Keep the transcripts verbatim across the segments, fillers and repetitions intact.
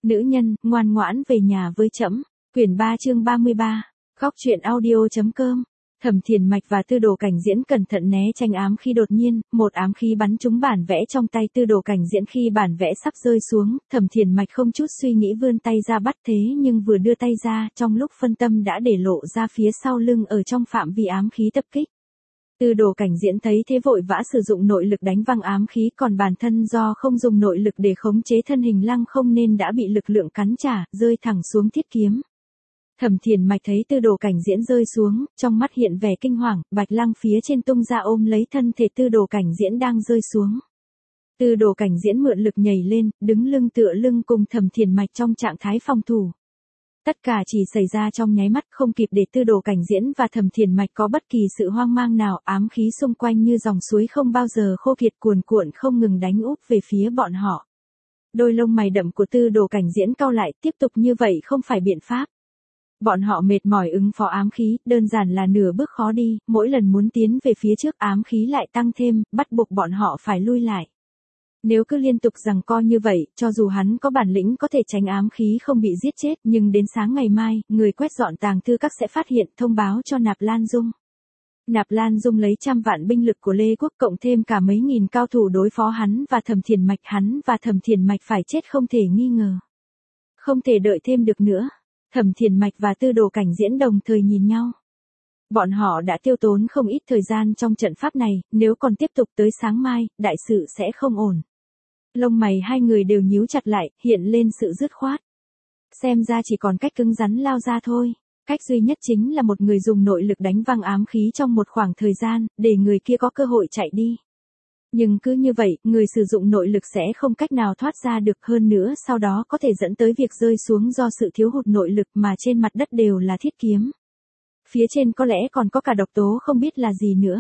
Nữ nhân, ngoan ngoãn về nhà với trẫm. Quyển ba chương ba mươi ba. Góc truyện audio.com. Thẩm Thiền Mạch và Tư Đồ Cảnh Diễn cẩn thận né tránh ám khí, đột nhiên, một ám khí bắn trúng bản vẽ trong tay Tư Đồ Cảnh Diễn. Khi bản vẽ sắp rơi xuống, Thẩm Thiền Mạch không chút suy nghĩ vươn tay ra bắt, thế nhưng vừa đưa tay ra, trong lúc phân tâm đã để lộ ra phía sau lưng ở trong phạm vi ám khí tập kích. Tư Đồ Cảnh Diễn thấy thế vội vã sử dụng nội lực đánh văng ám khí, còn bản thân do không dùng nội lực để khống chế thân hình lăng không nên đã bị lực lượng cắn trả, rơi thẳng xuống thiết kiếm. Thẩm Thiền Mạch thấy Tư Đồ Cảnh Diễn rơi xuống, trong mắt hiện vẻ kinh hoàng, Bạch Lăng phía trên tung ra ôm lấy thân thể Tư Đồ Cảnh Diễn đang rơi xuống. Tư Đồ Cảnh Diễn mượn lực nhảy lên, đứng lưng tựa lưng cùng Thẩm Thiền Mạch trong trạng thái phòng thủ. Tất cả chỉ xảy ra trong nháy mắt, không kịp để Tư Đồ Cảnh Diễn và Thẩm Thiền Mạch có bất kỳ sự hoang mang nào, ám khí xung quanh như dòng suối không bao giờ khô kiệt cuồn cuộn không ngừng đánh úp về phía bọn họ. Đôi lông mày đậm của Tư Đồ Cảnh Diễn cau lại, tiếp tục như vậy không phải biện pháp. Bọn họ mệt mỏi ứng phó ám khí, đơn giản là nửa bước khó đi, mỗi lần muốn tiến về phía trước ám khí lại tăng thêm, bắt buộc bọn họ phải lui lại. Nếu cứ liên tục giằng co như vậy, cho dù hắn có bản lĩnh có thể tránh ám khí không bị giết chết, nhưng đến sáng ngày mai, người quét dọn tàng thư các sẽ phát hiện, thông báo cho Nạp Lan Dung. Nạp Lan Dung lấy trăm vạn binh lực của Lê Quốc cộng thêm cả mấy nghìn cao thủ đối phó hắn và Thẩm Thiền Mạch, hắn và Thẩm Thiền Mạch phải chết không thể nghi ngờ. Không thể đợi thêm được nữa. Thẩm Thiền Mạch và Tư Đồ Cảnh Diễn đồng thời nhìn nhau. Bọn họ đã tiêu tốn không ít thời gian trong trận pháp này, nếu còn tiếp tục tới sáng mai, đại sự sẽ không ổn. Lông mày hai người đều nhíu chặt lại, hiện lên sự dứt khoát. Xem ra chỉ còn cách cứng rắn lao ra thôi. Cách duy nhất chính là một người dùng nội lực đánh văng ám khí trong một khoảng thời gian, để người kia có cơ hội chạy đi. Nhưng cứ như vậy, người sử dụng nội lực sẽ không cách nào thoát ra được, hơn nữa sau đó có thể dẫn tới việc rơi xuống do sự thiếu hụt nội lực, mà trên mặt đất đều là thiết kiếm. Phía trên có lẽ còn có cả độc tố không biết là gì nữa.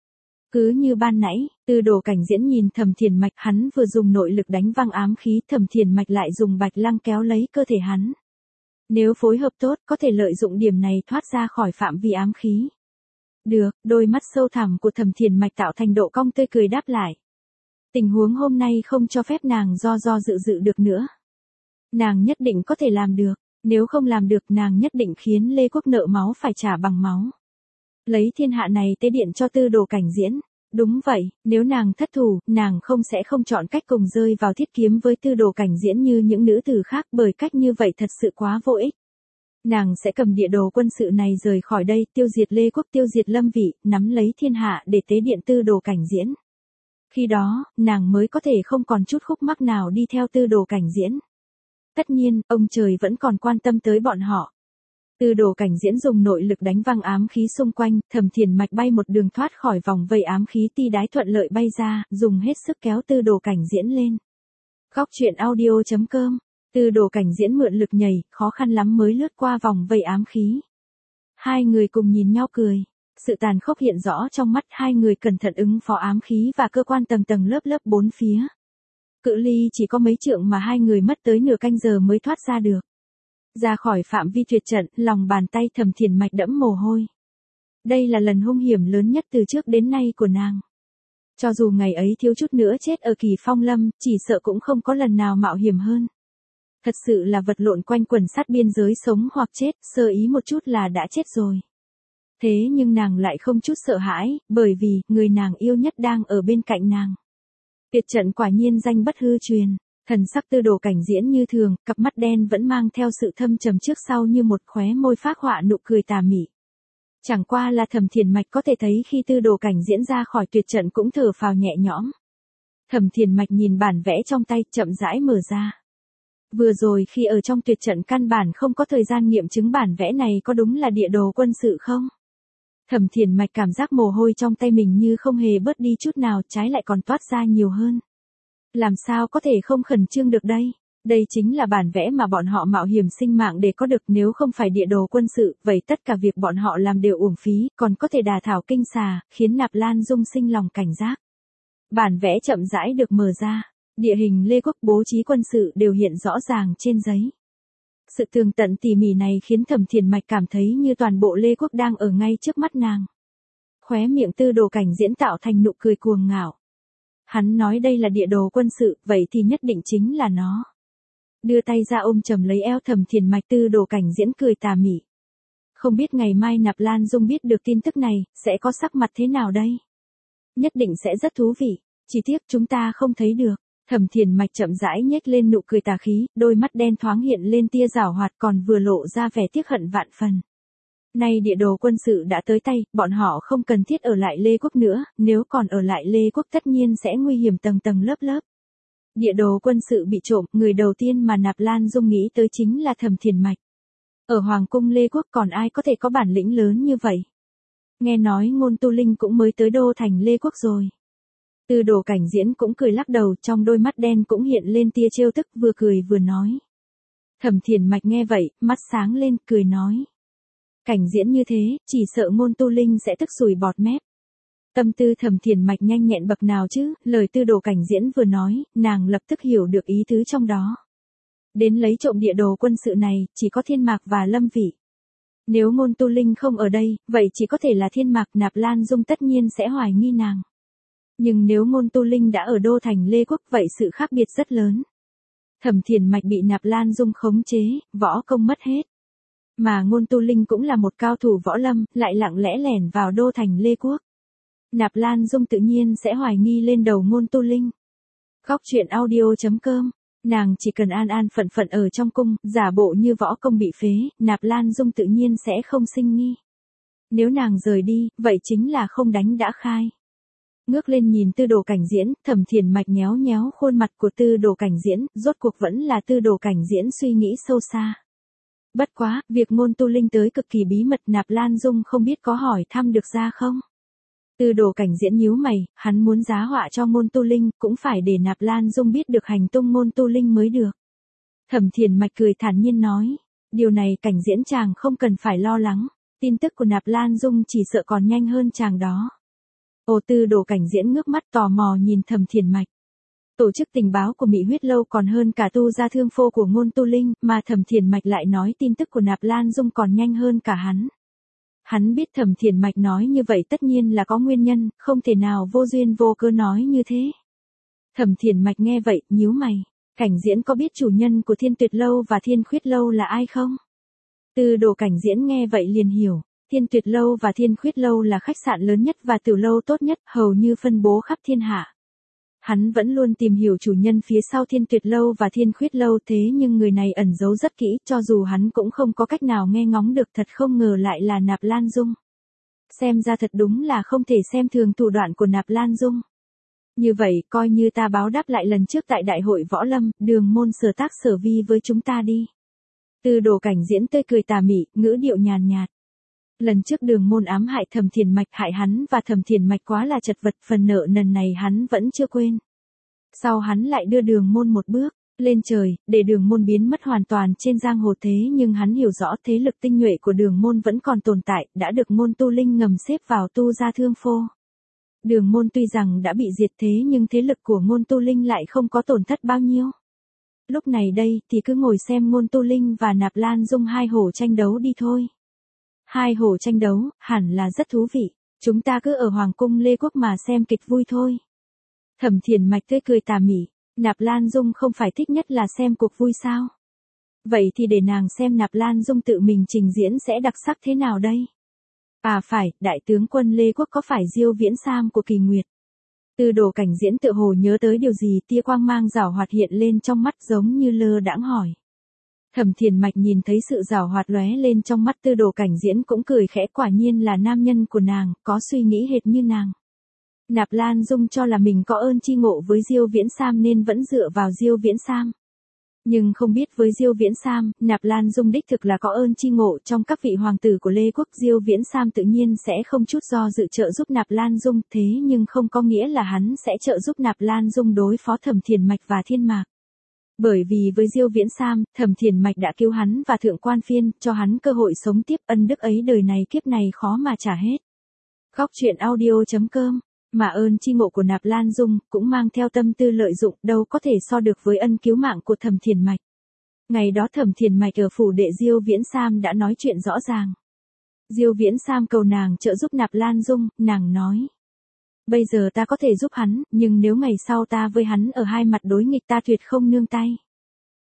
Cứ như ban nãy, Tư Đồ Cảnh Diễn nhìn Thẩm Thiền Mạch, hắn vừa dùng nội lực đánh văng ám khí, Thẩm Thiền Mạch lại dùng Bạch Lăng kéo lấy cơ thể hắn. Nếu phối hợp tốt, có thể lợi dụng điểm này thoát ra khỏi phạm vi ám khí. Được, đôi mắt sâu thẳm của Thẩm Thiền Mạch tạo thành độ cong tươi cười đáp lại. Tình huống hôm nay không cho phép nàng do do dự dự được nữa. Nàng nhất định có thể làm được, nếu không làm được nàng nhất định khiến Lê Quốc nợ máu phải trả bằng máu. Lấy thiên hạ này tế điện cho Tư Đồ Cảnh Diễn. Đúng vậy, nếu nàng thất thủ, nàng không sẽ không chọn cách cùng rơi vào thiết kiếm với Tư Đồ Cảnh Diễn như những nữ tử khác, bởi cách như vậy thật sự quá vô ích. Nàng sẽ cầm địa đồ quân sự này rời khỏi đây, tiêu diệt Lê Quốc, tiêu diệt Lâm Vị, nắm lấy thiên hạ để tế điện Tư Đồ Cảnh Diễn. Khi đó, nàng mới có thể không còn chút khúc mắc nào đi theo Tư Đồ Cảnh Diễn. Tất nhiên, ông trời vẫn còn quan tâm tới bọn họ. Tư Đồ Cảnh Diễn dùng nội lực đánh văng ám khí xung quanh, Thẩm Thiền Mạch bay một đường thoát khỏi vòng vây ám khí, ti đái thuận lợi bay ra, dùng hết sức kéo Tư Đồ Cảnh Diễn lên. Góc truyện audio.com. Tư Đồ Cảnh Diễn mượn lực nhảy, khó khăn lắm mới lướt qua vòng vây ám khí. Hai người cùng nhìn nhau cười. Sự tàn khốc hiện rõ trong mắt, hai người cẩn thận ứng phó ám khí và cơ quan tầng tầng lớp lớp bốn phía. Cự ly chỉ có mấy trượng mà hai người mất tới nửa canh giờ mới thoát ra được. Ra khỏi phạm vi tuyệt trận, lòng bàn tay Thẩm Thiền Mạch đẫm mồ hôi. Đây là lần hung hiểm lớn nhất từ trước đến nay của nàng. Cho dù ngày ấy thiếu chút nữa chết ở Kỳ Phong Lâm, chỉ sợ cũng không có lần nào mạo hiểm hơn. Thật sự là vật lộn quanh quần sát biên giới, sống hoặc chết, sơ ý một chút là đã chết rồi. Thế nhưng nàng lại không chút sợ hãi, bởi vì, người nàng yêu nhất đang ở bên cạnh nàng. Tuyệt trận quả nhiên danh bất hư truyền. Thần sắc Tư Đồ Cảnh Diễn như thường, cặp mắt đen vẫn mang theo sự thâm trầm trước sau như một, khóe môi phác họa nụ cười tà mị. Chẳng qua là Thẩm Thiền Mạch có thể thấy khi Tư Đồ Cảnh Diễn ra khỏi tuyệt trận cũng thở phào nhẹ nhõm. Thẩm Thiền Mạch nhìn bản vẽ trong tay, chậm rãi mở ra. Vừa rồi khi ở trong tuyệt trận căn bản không có thời gian nghiệm chứng bản vẽ này có đúng là địa đồ quân sự không. Thẩm Thiền Mạch cảm giác mồ hôi trong tay mình như không hề bớt đi chút nào, trái lại còn toát ra nhiều hơn. Làm sao có thể không khẩn trương được đây? Đây chính là bản vẽ mà bọn họ mạo hiểm sinh mạng để có được, nếu không phải địa đồ quân sự, vậy tất cả việc bọn họ làm đều uổng phí, còn có thể đả thảo kinh xà, khiến Nạp Lan Dung sinh lòng cảnh giác. Bản vẽ chậm rãi được mở ra, địa hình Lê Quốc, bố trí quân sự đều hiện rõ ràng trên giấy. Sự tường tận tỉ mỉ này khiến Thẩm Thiền Mạch cảm thấy như toàn bộ Lê Quốc đang ở ngay trước mắt nàng. Khóe miệng Tư Đồ Cảnh Diễn tạo thành nụ cười cuồng ngạo. Hắn nói đây là địa đồ quân sự, vậy thì nhất định chính là nó. đưa tay ra ôm chầm lấy eo Thẩm Thiền Mạch. Tư Đồ Cảnh Diễn cười tà mị. Không biết ngày mai Nạp Lan Dung biết được tin tức này, sẽ có sắc mặt thế nào đây? Nhất định sẽ rất thú vị, chỉ tiếc chúng ta không thấy được. Thẩm Thiền Mạch chậm rãi nhếch lên nụ cười tà khí, đôi mắt đen thoáng hiện lên tia giảo hoạt còn vừa lộ ra vẻ tiếc hận vạn phần. Nay địa đồ quân sự đã tới tay, bọn họ không cần thiết ở lại Lê Quốc nữa, nếu còn ở lại Lê Quốc tất nhiên sẽ nguy hiểm tầng tầng lớp lớp. Địa đồ quân sự bị trộm, người đầu tiên mà Nạp Lan Dung nghĩ tới chính là Thẩm Thiền Mạch. Ở Hoàng cung Lê Quốc còn ai có thể có bản lĩnh lớn như vậy? Nghe nói Ngôn Tu Linh cũng mới tới đô thành Lê Quốc rồi. Tư Đồ Cảnh Diễn cũng cười lắc đầu, trong đôi mắt đen cũng hiện lên tia trêu tức, vừa cười vừa nói. Thẩm Thiền Mạch nghe vậy, mắt sáng lên, cười nói. Cảnh Diễn như thế, chỉ sợ Ngôn Tu Linh sẽ tức sùi bọt mép. Tâm tư Thẩm Thiền Mạch nhanh nhẹn bậc nào chứ, lời Tư Đồ Cảnh Diễn vừa nói, nàng lập tức hiểu được ý tứ trong đó. Đến lấy trộm địa đồ quân sự này, chỉ có Thiên Mạc và Lâm Vị. Nếu Ngôn Tu Linh không ở đây, vậy chỉ có thể là Thiên Mạc. Nạp Lan Dung tất nhiên sẽ hoài nghi nàng. Nhưng nếu Ngôn Tu Linh đã ở đô thành Lê Quốc, vậy sự khác biệt rất lớn. Thẩm Thiền Mạch bị Nạp Lan Dung khống chế, võ công mất hết. Mà Ngôn Tu Linh cũng là một cao thủ võ lâm, lại lặng lẽ lẻn vào đô thành Lê Quốc. Nạp Lan Dung tự nhiên sẽ hoài nghi lên đầu Ngôn Tu Linh. Góc truyện audio chấm com. Nàng chỉ cần an an phận phận ở trong cung, giả bộ như võ công bị phế, Nạp Lan Dung tự nhiên sẽ không sinh nghi. Nếu nàng rời đi, vậy chính là không đánh đã khai. Ngước lên nhìn Tư Đồ Cảnh Diễn, Thẩm Thiền Mạch nhéo nhéo khuôn mặt của Tư Đồ Cảnh Diễn, rốt cuộc vẫn là Tư Đồ Cảnh Diễn suy nghĩ sâu xa. Bất quá, việc Ngôn Tu Linh tới cực kỳ bí mật, Nạp Lan Dung không biết có hỏi thăm được ra không? Tư Đồ Cảnh Diễn nhíu mày, hắn muốn giá họa cho Ngôn Tu Linh, cũng phải để Nạp Lan Dung biết được hành tung Ngôn Tu Linh mới được. Thẩm Thiền Mạch cười thản nhiên nói, điều này Cảnh Diễn chàng không cần phải lo lắng, tin tức của Nạp Lan Dung chỉ sợ còn nhanh hơn chàng đó. Ồ, Tư Đồ Cảnh Diễn ngước mắt tò mò nhìn Thẩm Thiền Mạch. Tổ chức tình báo của Mỹ Huyết Lâu còn hơn cả tu gia thương phô của Ngôn Tu Linh, mà Thẩm Thiền Mạch lại nói tin tức của Nạp Lan Dung còn nhanh hơn cả hắn. Hắn biết Thẩm Thiền Mạch nói như vậy tất nhiên là có nguyên nhân, không thể nào vô duyên vô cớ nói như thế. Thẩm Thiền Mạch nghe vậy, nhíu mày. Cảnh Diễn có biết chủ nhân của Thiên Tuyệt Lâu và Thiên Khuyết Lâu là ai không? Tư Đồ Cảnh Diễn nghe vậy liền hiểu. Thiên Tuyệt Lâu và Thiên Khuyết Lâu là khách sạn lớn nhất và tiểu lâu tốt nhất, hầu như phân bố khắp thiên hạ. Hắn vẫn luôn tìm hiểu chủ nhân phía sau Thiên Tuyệt Lâu và Thiên Khuyết Lâu, thế nhưng người này ẩn giấu rất kỹ, cho dù hắn cũng không có cách nào nghe ngóng được, thật không ngờ lại là Nạp Lan Dung. Xem ra thật đúng là không thể xem thường thủ đoạn của Nạp Lan Dung. Như vậy, coi như ta báo đáp lại lần trước tại Đại hội Võ Lâm, Đường môn sở tác sở vi với chúng ta đi. Tư Đồ Cảnh Diễn tươi cười tà mị, ngữ điệu nhàn nhạt. Lần trước Đường môn ám hại Thẩm Thiền Mạch, hại hắn và Thẩm Thiền Mạch quá là chật vật, phần nợ nần này hắn vẫn chưa quên. Sau hắn lại đưa Đường môn một bước lên trời, để Đường môn biến mất hoàn toàn trên giang hồ, thế nhưng hắn hiểu rõ thế lực tinh nhuệ của Đường môn vẫn còn tồn tại, đã được Ngôn Tu Linh ngầm xếp vào tu gia thương phô. Đường môn tuy rằng đã bị diệt thế nhưng thế lực của Ngôn Tu Linh lại không có tổn thất bao nhiêu. Lúc này đây thì cứ ngồi xem Ngôn Tu Linh và Nạp Lan Dung hai hổ tranh đấu đi thôi. Hai hổ tranh đấu, hẳn là rất thú vị, chúng ta cứ ở Hoàng cung Lê Quốc mà xem kịch vui thôi. Thẩm Thiền Mạch tươi cười tà mị, Nạp Lan Dung không phải thích nhất là xem cuộc vui sao? Vậy thì để nàng xem Nạp Lan Dung tự mình trình diễn sẽ đặc sắc thế nào đây? À phải, đại tướng quân Lê Quốc có phải Diêu Viễn Sam của Kỳ Nguyệt? Tư Đồ Cảnh Diễn tự hồ nhớ tới điều gì, tia quang mang giảo hoạt hiện lên trong mắt giống như lơ đãng hỏi. Thẩm Thiền Mạch nhìn thấy sự giảo hoạt lóe lên trong mắt Tư Đồ Cảnh Diễn cũng cười khẽ, quả nhiên là nam nhân của nàng, có suy nghĩ hệt như nàng. Nạp Lan Dung cho là mình có ơn chi ngộ với Diêu Viễn Sam nên vẫn dựa vào Diêu Viễn Sam. Nhưng không biết với Diêu Viễn Sam, Nạp Lan Dung đích thực là có ơn chi ngộ, trong các vị hoàng tử của Lê Quốc, Diêu Viễn Sam tự nhiên sẽ không chút do dự trợ giúp Nạp Lan Dung, thế nhưng không có nghĩa là hắn sẽ trợ giúp Nạp Lan Dung đối phó Thẩm Thiền Mạch và Thiên Mạc. Bởi vì với Diêu Viễn Sam, Thẩm Thiền Mạch đã cứu hắn và Thượng Quan Phiên, cho hắn cơ hội sống tiếp, ân đức ấy đời này kiếp này khó mà trả hết. Góc truyện audio chấm com. Mà ơn chi ngộ của Nạp Lan Dung cũng mang theo tâm tư lợi dụng, đâu có thể so được với ân cứu mạng của Thẩm Thiền Mạch. Ngày đó Thẩm Thiền Mạch ở phủ đệ Diêu Viễn Sam đã nói chuyện rõ ràng. Diêu Viễn Sam cầu nàng trợ giúp Nạp Lan Dung, nàng nói: bây giờ ta có thể giúp hắn, nhưng nếu ngày sau ta với hắn ở hai mặt đối nghịch ta tuyệt không nương tay.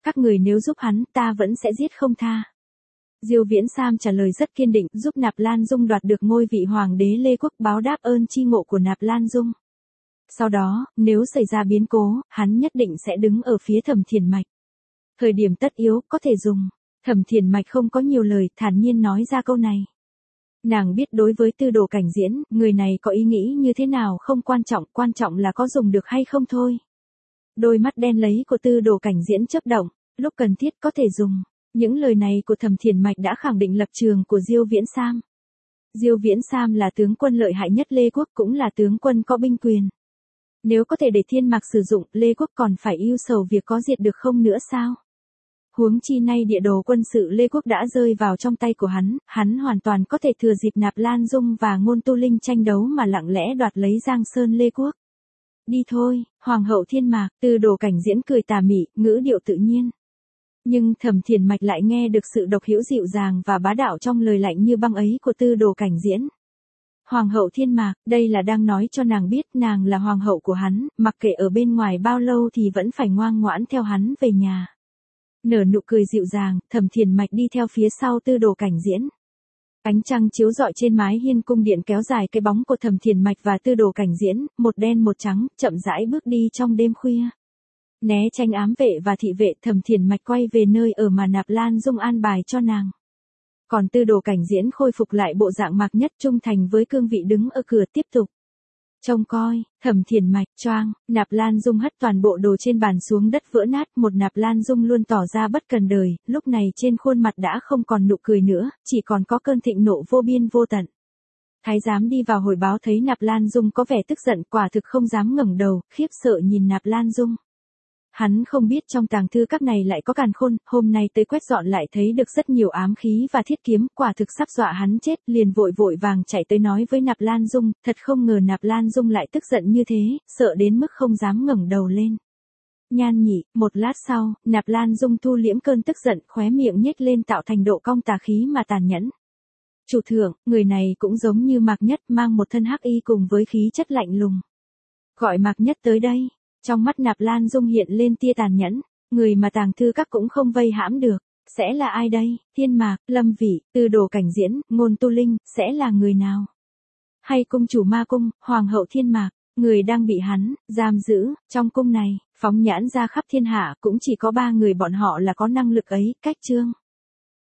Các người nếu giúp hắn, ta vẫn sẽ giết không tha. Diêu Viễn Sam trả lời rất kiên định, giúp Nạp Lan Dung đoạt được ngôi vị hoàng đế Lê Quốc, báo đáp ơn chi ngộ của Nạp Lan Dung. Sau đó, nếu xảy ra biến cố, hắn nhất định sẽ đứng ở phía Thẩm Thiền Mạch. Thời điểm tất yếu, có thể dùng. Thẩm Thiền Mạch không có nhiều lời, thản nhiên nói ra câu này. Nàng biết đối với Tư Đồ Cảnh Diễn, người này có ý nghĩ như thế nào không quan trọng, quan trọng là có dùng được hay không thôi. Đôi mắt đen lấy của Tư Đồ Cảnh Diễn chớp động, lúc cần thiết có thể dùng. Những lời này của Thẩm Thiền Mạch đã khẳng định lập trường của Diêu Viễn Sam. Diêu Viễn Sam là tướng quân lợi hại nhất Lê Quốc, cũng là tướng quân có binh quyền. Nếu có thể để Thiên Mạc sử dụng, Lê Quốc còn phải ưu sầu việc có diệt được không nữa sao? Huống chi nay địa đồ quân sự Lê Quốc đã rơi vào trong tay của hắn, hắn hoàn toàn có thể thừa dịp Nạp Lan Dung và Ngôn Tu Linh tranh đấu mà lặng lẽ đoạt lấy Giang Sơn Lê Quốc. Đi thôi, Hoàng hậu Thiên Mạc. Tư Đồ Cảnh Diễn cười tà mị, ngữ điệu tự nhiên. Nhưng Thẩm Thiền Mạch lại nghe được sự độc hữu dịu dàng và bá đạo trong lời lạnh như băng ấy của Tư Đồ Cảnh Diễn. Hoàng hậu Thiên Mạc, đây là đang nói cho nàng biết nàng là hoàng hậu của hắn, mặc kệ ở bên ngoài bao lâu thì vẫn phải ngoan ngoãn theo hắn về nhà. Nở nụ cười dịu dàng, Thẩm Thiền Mạch đi theo phía sau Tư Đồ Cảnh Diễn. Ánh trăng chiếu rọi trên mái hiên cung điện kéo dài cái bóng của Thẩm Thiền Mạch và Tư Đồ Cảnh Diễn, một đen một trắng, chậm rãi bước đi trong đêm khuya. Né tránh ám vệ và thị vệ, Thẩm Thiền Mạch quay về nơi ở mà Nạp Lan Dung an bài cho nàng. Còn Tư Đồ Cảnh Diễn khôi phục lại bộ dạng Mạc Nhất, trung thành với cương vị đứng ở cửa tiếp tục trông coi. Thẩm Thiền Mạch, choang, Nạp Lan Dung hất toàn bộ đồ trên bàn xuống đất vỡ nát, một Nạp Lan Dung luôn tỏ ra bất cần đời, lúc này trên khuôn mặt đã không còn nụ cười nữa, chỉ còn có cơn thịnh nộ vô biên vô tận. Thái giám đi vào hồi báo thấy Nạp Lan Dung có vẻ tức giận, quả thực không dám ngẩng đầu, khiếp sợ nhìn Nạp Lan Dung. Hắn không biết trong tàng thư các này lại có càn khôn, hôm nay tới quét dọn lại thấy được rất nhiều ám khí và thiết kiếm, quả thực sắp dọa hắn chết, liền vội vội vàng chạy tới nói với Nạp Lan Dung, thật không ngờ Nạp Lan Dung lại tức giận như thế, sợ đến mức không dám ngẩng đầu lên. Nhan nhị, một lát sau, Nạp Lan Dung thu liễm cơn tức giận, khóe miệng nhếch lên tạo thành độ cong tà khí mà tàn nhẫn. Chủ thượng, người này cũng giống như Mạc Nhất, mang một thân hắc y cùng với khí chất lạnh lùng. Gọi Mạc Nhất tới đây. Trong mắt Nạp Lan Dung hiện lên tia tàn nhẫn, người mà tàng thư các cũng không vây hãm được, sẽ là ai đây? Thiên Mạc, Lâm Vị, Tư Đồ Cảnh Diễn, Ngôn Tu Linh, sẽ là người nào? Hay cung chủ ma cung, Hoàng hậu Thiên Mạc, người đang bị hắn giam giữ trong cung này, phóng nhãn ra khắp thiên hạ cũng chỉ có ba người bọn họ là có năng lực ấy, Cách Chương.